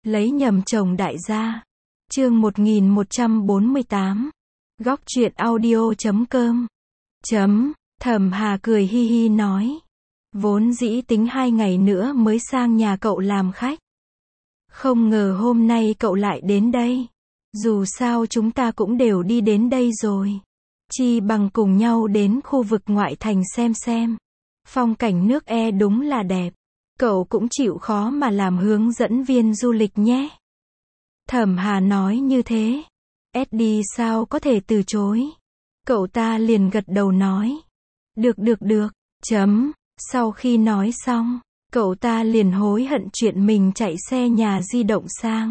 Lấy nhầm chồng đại gia. Chương 1148. Góc truyện audio.com. Thẩm Hà cười hi hi nói. Vốn dĩ tính 2 ngày nữa mới sang nhà cậu làm khách. Không ngờ hôm nay cậu lại đến đây. Dù sao chúng ta cũng đều đi đến đây rồi. Chi bằng cùng nhau đến khu vực ngoại thành xem. Phong cảnh nước E đúng là đẹp. Cậu cũng chịu khó mà làm hướng dẫn viên du lịch nhé. Thẩm Hà nói như thế. Eddie sao có thể từ chối. Cậu ta liền gật đầu nói. Được. Sau khi nói xong, cậu ta liền hối hận chuyện mình chạy xe nhà di động sang.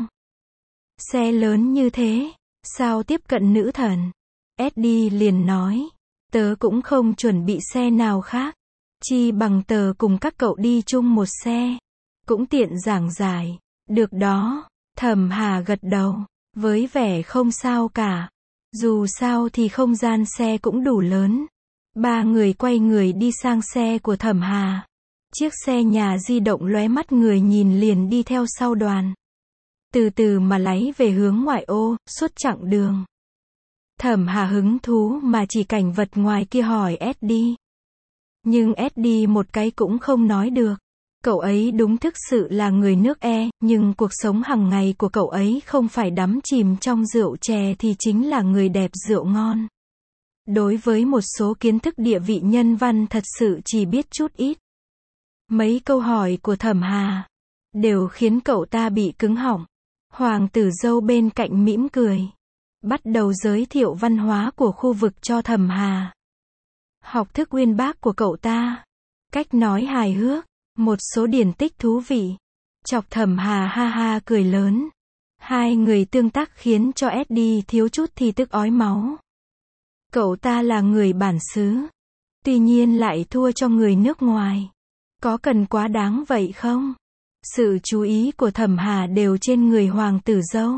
Xe lớn như thế, sao tiếp cận nữ thần? Eddie liền nói. Tớ cũng không chuẩn bị xe nào khác. Chi bằng tớ cùng các cậu đi chung một xe. Cũng tiện giảng giải. Được đó. Thẩm Hà gật đầu. Với vẻ không sao cả. Dù sao thì không gian xe cũng đủ lớn. 3 người quay người đi sang xe của Thẩm Hà. Chiếc xe nhà di động lóe mắt người nhìn liền đi theo sau đoàn. Từ từ mà lái về hướng ngoại ô, suốt chặng đường. Thẩm Hà hứng thú mà chỉ cảnh vật ngoài kia hỏi Eddie. Nhưng Eddie một cái cũng không nói được. Cậu ấy đúng thực sự là người nước E, nhưng cuộc sống hàng ngày của cậu ấy không phải đắm chìm trong rượu chè thì chính là người đẹp rượu ngon. Đối với một số kiến thức địa vị nhân văn thật sự chỉ biết chút ít. Mấy câu hỏi của Thẩm Hà đều khiến cậu ta bị cứng họng. Hoàng tử dâu bên cạnh mỉm cười. Bắt đầu giới thiệu văn hóa của khu vực cho Thẩm Hà. Học thức uyên bác của cậu ta. Cách nói hài hước. Một số điển tích thú vị. Chọc Thẩm Hà ha ha cười lớn. 2 người tương tác khiến cho Eddie thiếu chút thì tức ói máu. Cậu ta là người bản xứ. Tuy nhiên lại thua cho người nước ngoài. Có cần quá đáng vậy không? Sự chú ý của Thẩm Hà đều trên người hoàng tử dâu.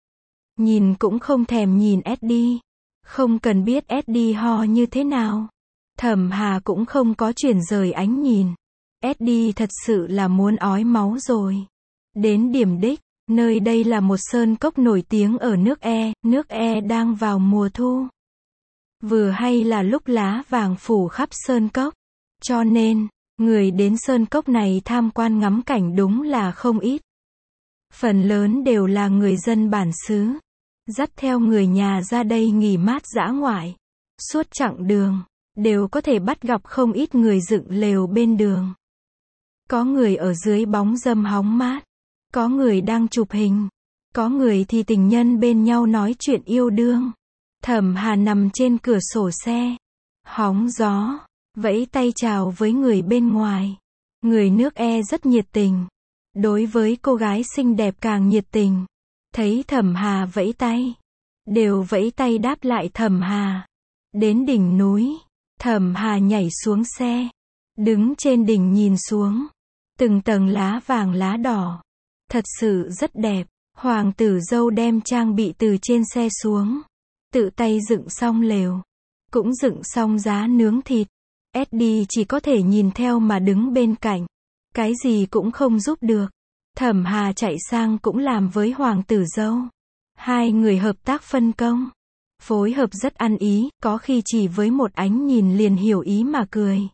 Nhìn cũng không thèm nhìn Eddie. Không cần biết Eddie ho như thế nào. Thẩm Hà cũng không có chuyển rời ánh nhìn. Eddie thật sự là muốn ói máu rồi. Đến điểm đích, nơi đây là một sơn cốc nổi tiếng ở nước E đang vào mùa thu. Vừa hay là lúc lá vàng phủ khắp sơn cốc. Cho nên, người đến sơn cốc này tham quan ngắm cảnh đúng là không ít. Phần lớn đều là người dân bản xứ. Dắt theo người nhà ra đây nghỉ mát dã ngoại. Suốt chặng đường, đều có thể bắt gặp không ít người dựng lều bên đường. Có người ở dưới bóng râm hóng mát. Có người đang chụp hình. Có người thì tình nhân bên nhau nói chuyện yêu đương. Thẩm Hà nằm trên cửa sổ xe. Hóng gió. Vẫy tay chào với người bên ngoài. Người nước E rất nhiệt tình. Đối với cô gái xinh đẹp càng nhiệt tình. Thấy Thẩm Hà vẫy tay. Đều vẫy tay đáp lại Thẩm Hà. Đến đỉnh núi. Thẩm Hà nhảy xuống xe. Đứng trên đỉnh nhìn xuống. Từng tầng lá vàng lá đỏ. Thật sự rất đẹp. Hoàng tử dâu đem trang bị từ trên xe xuống. Tự tay dựng xong lều. Cũng dựng xong giá nướng thịt. Eddie chỉ có thể nhìn theo mà đứng bên cạnh. Cái gì cũng không giúp được. Thẩm Hà chạy sang cũng làm với hoàng tử dâu. 2 người hợp tác phân công. Phối hợp rất ăn ý, có khi chỉ với một ánh nhìn liền hiểu ý mà cười.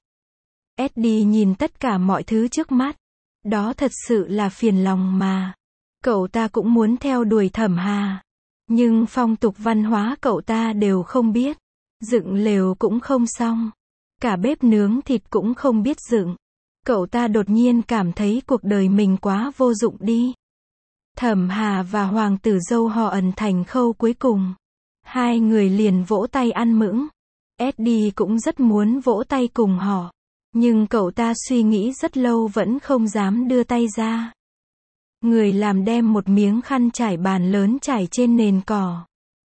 Eddie nhìn tất cả mọi thứ trước mắt. Đó thật sự là phiền lòng mà. Cậu ta cũng muốn theo đuổi Thẩm Hà. Nhưng phong tục văn hóa cậu ta đều không biết. Dựng lều cũng không xong. Cả bếp nướng thịt cũng không biết dựng. Cậu ta đột nhiên cảm thấy cuộc đời mình quá vô dụng đi. Thẩm Hà và hoàng tử dâu họ ẩn thành khâu cuối cùng. 2 người liền vỗ tay ăn mững. Eddie cũng rất muốn vỗ tay cùng họ. Nhưng cậu ta suy nghĩ rất lâu vẫn không dám đưa tay ra. Người làm đem một miếng khăn trải bàn lớn trải trên nền cỏ.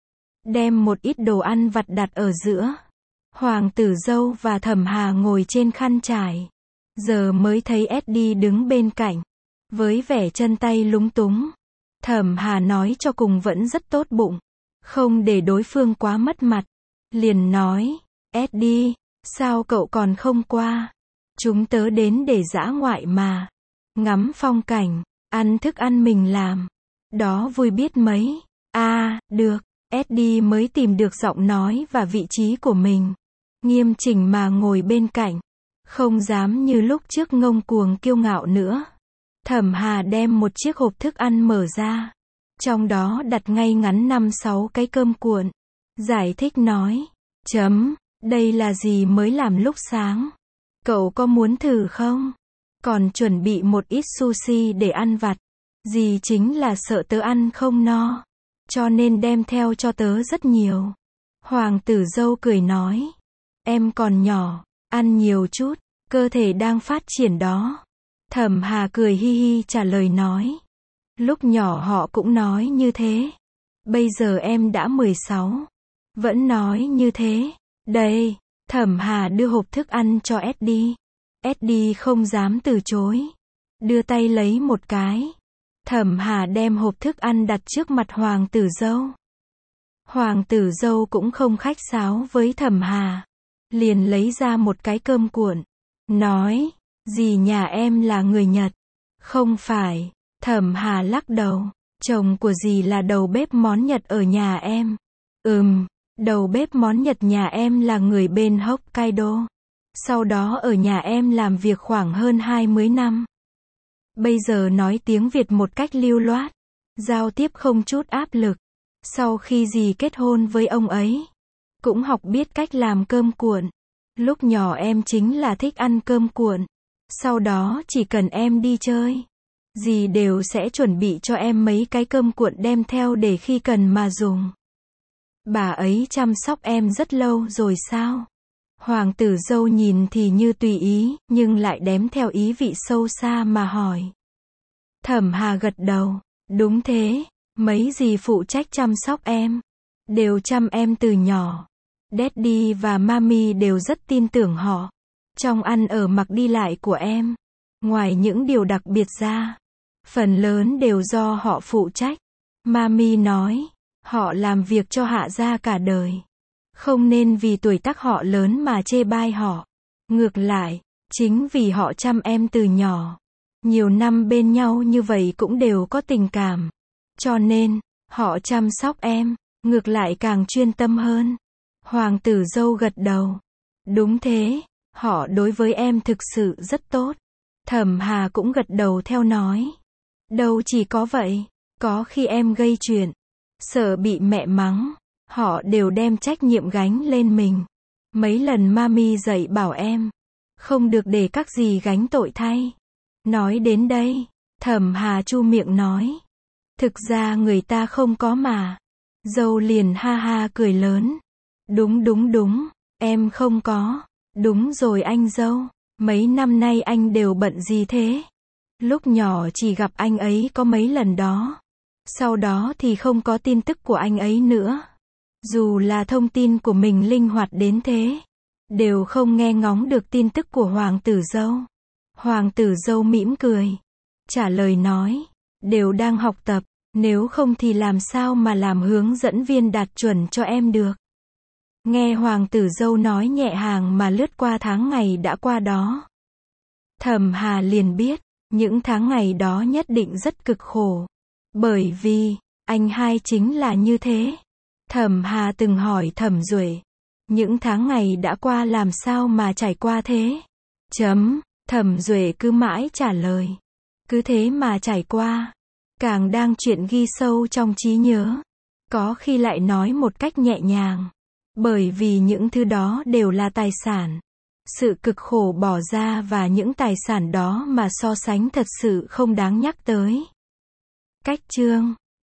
Đem một ít đồ ăn vặt đặt ở giữa. Hoàng tử dâu và Thẩm Hà ngồi trên khăn trải. Giờ mới thấy Eddie đứng bên cạnh. Với vẻ chân tay lúng túng. Thẩm Hà nói cho cùng vẫn rất tốt bụng. Không để đối phương quá mất mặt. Liền nói. Eddie, sao cậu còn không qua? Chúng tớ đến để dã ngoại mà. Ngắm phong cảnh. Ăn thức ăn mình làm. Đó vui biết mấy. Được. Eddie mới tìm được giọng nói và vị trí của mình. Nghiêm chỉnh mà ngồi bên cạnh. Không dám như lúc trước ngông cuồng kiêu ngạo nữa. Thẩm Hà đem một chiếc hộp thức ăn mở ra. Trong đó đặt ngay ngắn 5-6 cái cơm cuộn. Giải thích nói. Đây là gì mới làm lúc sáng. Cậu có muốn thử không? Còn chuẩn bị một ít sushi để ăn vặt. Dì chính là sợ tớ ăn không no. Cho nên đem theo cho tớ rất nhiều. Hoàng tử dâu cười nói. Em còn nhỏ, ăn nhiều chút, cơ thể đang phát triển đó. Thẩm Hà cười hi hi trả lời nói. Lúc nhỏ họ cũng nói như thế. Bây giờ em đã 16. Vẫn nói như thế. Đây, Thẩm Hà đưa hộp thức ăn cho Eddie. Eddie không dám từ chối. Đưa tay lấy một cái. Thẩm Hà đem hộp thức ăn đặt trước mặt hoàng tử dâu. Hoàng tử dâu cũng không khách sáo với Thẩm Hà. Liền lấy ra một cái cơm cuộn. Nói, dì nhà em là người Nhật. Không phải. Thẩm Hà lắc đầu. Chồng của dì là đầu bếp món Nhật ở nhà em. Đầu bếp món Nhật nhà em là người bên Hokkaido. Sau đó ở nhà em làm việc khoảng hơn 20 năm. Bây giờ nói tiếng Việt một cách lưu loát. Giao tiếp không chút áp lực. Sau khi dì kết hôn với ông ấy, cũng học biết cách làm cơm cuộn. Lúc nhỏ em chính là thích ăn cơm cuộn. Sau đó chỉ cần em đi chơi, dì đều sẽ chuẩn bị cho em mấy cái cơm cuộn đem theo để khi cần mà dùng. Bà ấy chăm sóc em rất lâu rồi sao? Hoàng tử dâu nhìn thì như tùy ý, nhưng lại đếm theo ý vị sâu xa mà hỏi. Thẩm Hà gật đầu. Đúng thế, mấy dì phụ trách chăm sóc em. Đều chăm em từ nhỏ. Daddy và Mami đều rất tin tưởng họ. Trong ăn ở mặc đi lại của em. Ngoài những điều đặc biệt ra, phần lớn đều do họ phụ trách. Mami nói, họ làm việc cho Hạ gia cả đời. Không nên vì tuổi tác họ lớn mà chê bai họ. Ngược lại, chính vì họ chăm em từ nhỏ. Nhiều năm bên nhau như vậy cũng đều có tình cảm. Cho nên, họ chăm sóc em, ngược lại càng chuyên tâm hơn. Hoàng tử dâu gật đầu. Đúng thế, họ đối với em thực sự rất tốt. Thẩm Hà cũng gật đầu theo nói. Đâu chỉ có vậy, có khi em gây chuyện, sợ bị mẹ mắng, họ đều đem trách nhiệm gánh lên mình. Mấy lần Mami dạy bảo em, không được để các dì gánh tội thay. Nói đến đây, Thẩm Hà chu miệng nói. Thực ra người ta không có mà. Dâu liền ha ha cười lớn. Đúng, em không có. Đúng rồi anh dâu, mấy năm nay anh đều bận gì thế? Lúc nhỏ chỉ gặp anh ấy có mấy lần đó. Sau đó thì không có tin tức của anh ấy nữa. Dù là thông tin của mình linh hoạt đến thế, đều không nghe ngóng được tin tức của hoàng tử dâu. Hoàng tử dâu mỉm cười, trả lời nói, đều đang học tập, nếu không thì làm sao mà làm hướng dẫn viên đạt chuẩn cho em được. Nghe hoàng tử dâu nói nhẹ nhàng mà lướt qua tháng ngày đã qua đó. Thẩm Hà liền biết, những tháng ngày đó nhất định rất cực khổ. Bởi vì, anh hai chính là như thế. Thẩm Hà từng hỏi Thẩm Duệ, những tháng ngày đã qua làm sao mà trải qua thế? Thẩm Duệ cứ mãi trả lời, cứ thế mà trải qua. Càng đang chuyện ghi sâu trong trí nhớ, có khi lại nói một cách nhẹ nhàng. Bởi vì những thứ đó đều là tài sản. Sự cực khổ bỏ ra và những tài sản đó mà so sánh thật sự không đáng nhắc tới. Cách chương